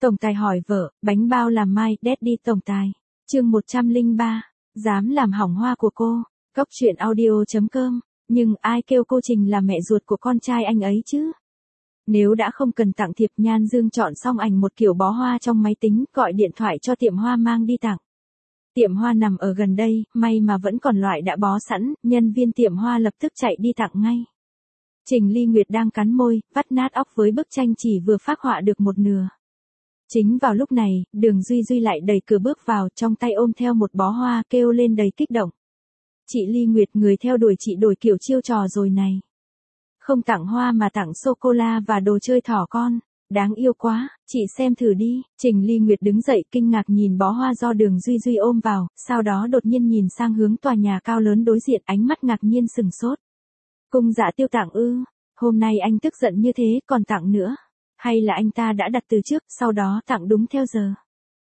Tổng tài hỏi vợ, bánh bao làm mai, Daddy tổng tài. Chương 103, dám làm hỏng hoa của cô. Cóc truyện audio.com. Nhưng ai kêu cô Trình là mẹ ruột của con trai anh ấy chứ? Nếu đã không cần tặng thiệp, Nhan Dương chọn xong ảnh một kiểu bó hoa trong máy tính, gọi điện thoại cho tiệm hoa mang đi tặng. Tiệm hoa nằm ở gần đây, may mà vẫn còn loại đã bó sẵn, nhân viên tiệm hoa lập tức chạy đi tặng ngay. Trình Ly Nguyệt đang cắn môi, vắt nát óc với bức tranh chỉ vừa phác họa được một nửa. Chính vào lúc này, Đường Duy Duy lại đẩy cửa bước vào, trong tay ôm theo một bó hoa, kêu lên đầy kích động. Chị Ly Nguyệt, người theo đuổi chị đổi kiểu chiêu trò rồi này. Không tặng hoa mà tặng sô-cô-la và đồ chơi thỏ con. Đáng yêu quá, chị xem thử đi. Trình Ly Nguyệt đứng dậy kinh ngạc nhìn bó hoa do Đường Duy Duy ôm vào, sau đó đột nhiên nhìn sang hướng tòa nhà cao lớn đối diện, ánh mắt ngạc nhiên sừng sốt. Cung Dạ Tiêu tặng ư? Hôm nay anh tức giận như thế còn tặng nữa? Hay là anh ta đã đặt từ trước, sau đó tặng đúng theo giờ?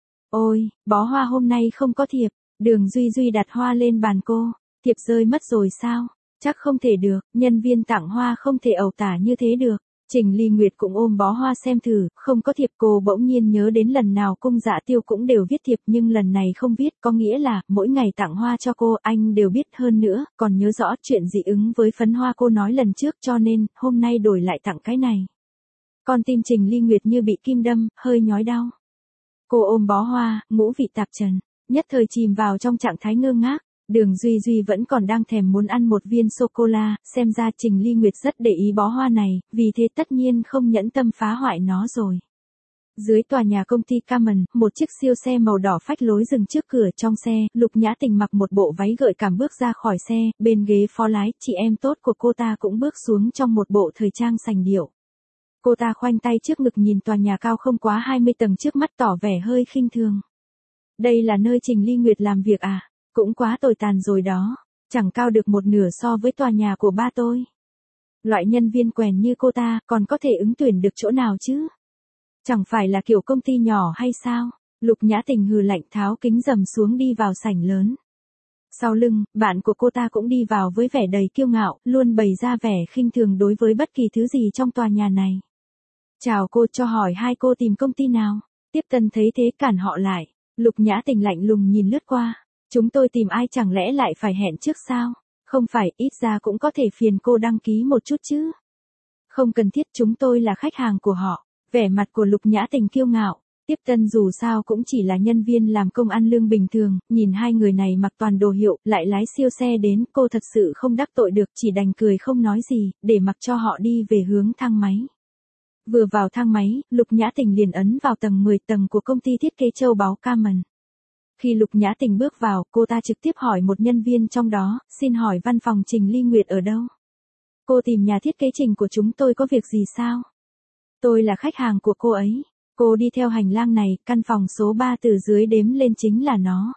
Ôi, bó hoa hôm nay không có thiệp. Đường Duy Duy đặt hoa lên bàn cô. Thiệp rơi mất rồi sao? Chắc không thể được, nhân viên tặng hoa không thể ẩu tả như thế được. Trình Ly Nguyệt cũng ôm bó hoa xem thử, không có thiệp. Cô bỗng nhiên nhớ đến lần nào Cung Dạ Tiêu cũng đều viết thiệp, nhưng lần này không viết, có nghĩa là mỗi ngày tặng hoa cho cô anh đều biết, hơn nữa còn nhớ rõ chuyện dị ứng với phấn hoa cô nói lần trước, cho nên hôm nay đổi lại tặng cái này. Con tim Trình Ly Nguyệt như bị kim đâm, hơi nhói đau. Cô ôm bó hoa, ngũ vị tạp trần, nhất thời chìm vào trong trạng thái ngơ ngác. Đường Duy Duy vẫn còn đang thèm muốn ăn một viên sô-cô-la, xem ra Trình Ly Nguyệt rất để ý bó hoa này, vì thế tất nhiên không nhẫn tâm phá hoại nó rồi. Dưới tòa nhà công ty Carmen, một chiếc siêu xe màu đỏ phách lối dừng trước cửa. Trong xe, Lục Nhã Tình mặc một bộ váy gợi cảm bước ra khỏi xe, bên ghế phó lái, chị em tốt của cô ta cũng bước xuống trong một bộ thời trang sành điệu. Cô ta khoanh tay trước ngực nhìn tòa nhà cao không quá 20 tầng trước mắt, tỏ vẻ hơi khinh thường. Đây là nơi Trình Ly Nguyệt làm việc à? Cũng quá tồi tàn rồi đó. Chẳng cao được một nửa so với tòa nhà của ba tôi. Loại nhân viên quèn như cô ta còn có thể ứng tuyển được chỗ nào chứ? Chẳng phải là kiểu công ty nhỏ hay sao? Lục Nhã Tình hừ lạnh, tháo kính rầm xuống đi vào sảnh lớn. Sau lưng, bạn của cô ta cũng đi vào với vẻ đầy kiêu ngạo, luôn bày ra vẻ khinh thường đối với bất kỳ thứ gì trong tòa nhà này. Chào cô, cho hỏi hai cô tìm công ty nào? Tiếp tân thấy thế cản họ lại. Lục Nhã Tình lạnh lùng nhìn lướt qua. Chúng tôi tìm ai, chẳng lẽ lại phải hẹn trước sao? Không phải, ít ra cũng có thể phiền cô đăng ký một chút chứ. Không cần thiết, chúng tôi là khách hàng của họ. Vẻ mặt của Lục Nhã Tình kiêu ngạo. Tiếp tân dù sao cũng chỉ là nhân viên làm công ăn lương bình thường, nhìn hai người này mặc toàn đồ hiệu, lại lái siêu xe đến, cô thật sự không đắc tội được, chỉ đành cười không nói gì, để mặc cho họ đi về hướng thang máy. Vừa vào thang máy, Lục Nhã Tình liền ấn vào tầng 10 tầng của công ty thiết kế châu báu Carmen. Khi Lục Nhã Tình bước vào, cô ta trực tiếp hỏi một nhân viên trong đó, xin hỏi văn phòng Trình Ly Nguyệt ở đâu? Cô tìm nhà thiết kế Trình của chúng tôi có việc gì sao? Tôi là khách hàng của cô ấy. Cô đi theo hành lang này, căn phòng số 3 từ dưới đếm lên chính là nó.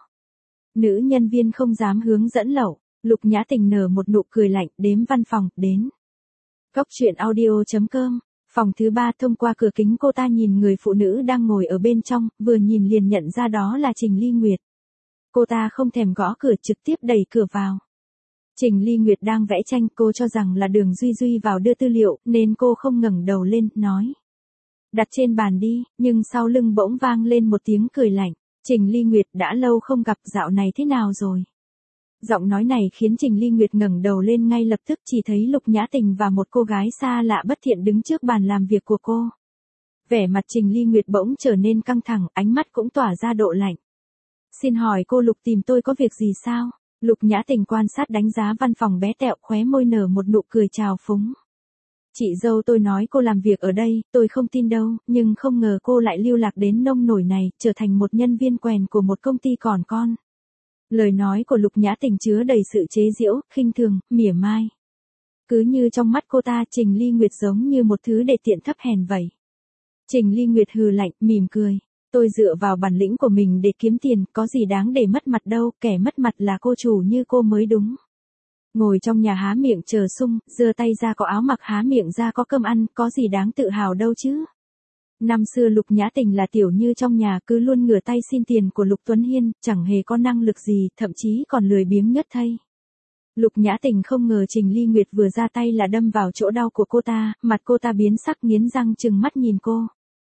Nữ nhân viên không dám hướng dẫn lậu. Lục Nhã Tình nở một nụ cười lạnh, đếm văn phòng, đến. Cóc truyện audio.com. Phòng thứ 3, thông qua cửa kính cô ta nhìn người phụ nữ đang ngồi ở bên trong, vừa nhìn liền nhận ra đó là Trình Ly Nguyệt. Cô ta không thèm gõ cửa, trực tiếp đẩy cửa vào. Trình Ly Nguyệt đang vẽ tranh, cô cho rằng là Đường Duy Duy vào đưa tư liệu, nên cô không ngẩng đầu lên, nói. Đặt trên bàn đi, nhưng sau lưng bỗng vang lên một tiếng cười lạnh. Trình Ly Nguyệt, đã lâu không gặp, dạo này thế nào rồi? Giọng nói này khiến Trình Ly Nguyệt ngẩng đầu lên ngay lập tức, chỉ thấy Lục Nhã Tình và một cô gái xa lạ bất thiện đứng trước bàn làm việc của cô. Vẻ mặt Trình Ly Nguyệt bỗng trở nên căng thẳng, ánh mắt cũng tỏa ra độ lạnh. Xin hỏi cô Lục tìm tôi có việc gì sao? Lục Nhã Tình quan sát đánh giá văn phòng bé tẹo, khóe môi nở một nụ cười trào phúng. Chị dâu tôi nói cô làm việc ở đây, tôi không tin đâu, nhưng không ngờ cô lại lưu lạc đến nông nổi này, trở thành một nhân viên quèn của một công ty còn con. Lời nói của Lục Nhã Tình chứa đầy sự chế giễu, khinh thường, mỉa mai. Cứ như trong mắt cô ta, Trình Ly Nguyệt giống như một thứ để tiện thấp hèn vậy. Trình Ly Nguyệt hừ lạnh, mỉm cười. Tôi dựa vào bản lĩnh của mình để kiếm tiền, có gì đáng để mất mặt đâu, kẻ mất mặt là cô chủ như cô mới đúng. Ngồi trong nhà há miệng chờ sung, giơ tay ra có áo mặc, há miệng ra có cơm ăn, có gì đáng tự hào đâu chứ. Năm xưa Lục Nhã Tình là tiểu như trong nhà, cứ luôn ngửa tay xin tiền của Lục Tuấn Hiên, chẳng hề có năng lực gì, thậm chí còn lười biếng nhất thây. Lục Nhã Tình không ngờ Trình Ly Nguyệt vừa ra tay là đâm vào chỗ đau của cô ta, mặt cô ta biến sắc, nghiến răng trừng mắt nhìn cô.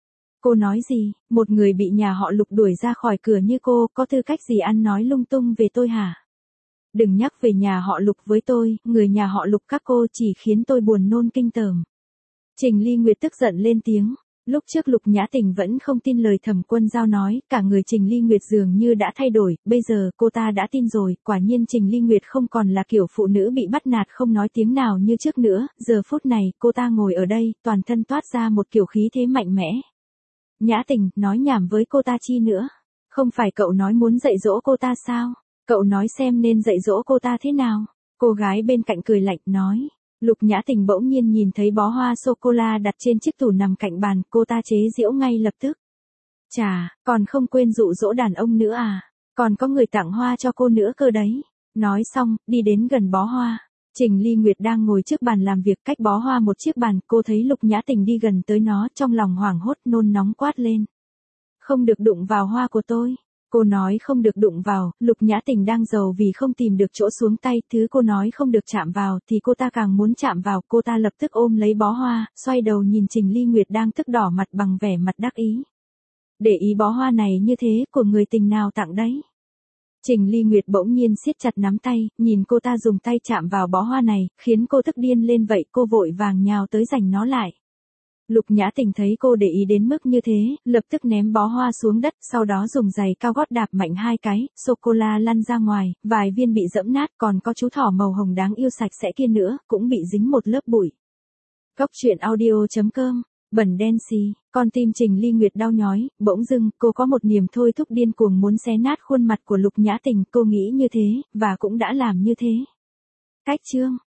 Cô nói gì, một người bị nhà họ Lục đuổi ra khỏi cửa như cô, có tư cách gì ăn nói lung tung về tôi hả? Đừng nhắc về nhà họ Lục với tôi, người nhà họ Lục các cô chỉ khiến tôi buồn nôn kinh tởm. Trình Ly Nguyệt tức giận lên tiếng. Lúc trước Lục Nhã Tình vẫn không tin lời Thẩm Quân Giao nói, cả người Trình Ly Nguyệt dường như đã thay đổi, bây giờ cô ta đã tin rồi, quả nhiên Trình Ly Nguyệt không còn là kiểu phụ nữ bị bắt nạt không nói tiếng nào như trước nữa, giờ phút này, cô ta ngồi ở đây, toàn thân toát ra một kiểu khí thế mạnh mẽ. Nhã Tình, nói nhảm với cô ta chi nữa? Không phải cậu nói muốn dạy dỗ cô ta sao? Cậu nói xem nên dạy dỗ cô ta thế nào? Cô gái bên cạnh cười lạnh, nói. Lục Nhã Tình bỗng nhiên nhìn thấy bó hoa sô-cô-la đặt trên chiếc tủ nằm cạnh bàn, cô ta chế giễu ngay lập tức. Chà, còn không quên dụ dỗ đàn ông nữa à? Còn có người tặng hoa cho cô nữa cơ đấy. Nói xong, đi đến gần bó hoa. Trình Ly Nguyệt đang ngồi trước bàn làm việc cách bó hoa một chiếc bàn, cô thấy Lục Nhã Tình đi gần tới nó, trong lòng hoảng hốt nôn nóng quát lên. Không được đụng vào hoa của tôi. Cô nói không được đụng vào, Lục Nhã Tình đang giàu vì không tìm được chỗ xuống tay, thứ cô nói không được chạm vào thì cô ta càng muốn chạm vào, cô ta lập tức ôm lấy bó hoa, xoay đầu nhìn Trình Ly Nguyệt đang tức đỏ mặt bằng vẻ mặt đắc ý. Để ý bó hoa này như thế, của người tình nào tặng đấy? Trình Ly Nguyệt bỗng nhiên siết chặt nắm tay, nhìn cô ta dùng tay chạm vào bó hoa này, khiến cô tức điên lên vậy, cô vội vàng nhào tới giành nó lại. Lục Nhã Tình thấy cô để ý đến mức như thế, lập tức ném bó hoa xuống đất, sau đó dùng giày cao gót đạp mạnh 2 cái, sô-cô-la lăn ra ngoài, vài viên bị dẫm nát, còn có chú thỏ màu hồng đáng yêu sạch sẽ kia nữa, cũng bị dính một lớp bụi. Cốc truyện audio.com, bẩn đen xì, con tim Trình Ly Nguyệt đau nhói, bỗng dưng, cô có một niềm thôi thúc điên cuồng muốn xé nát khuôn mặt của Lục Nhã Tình, cô nghĩ như thế, và cũng đã làm như thế. Cách chương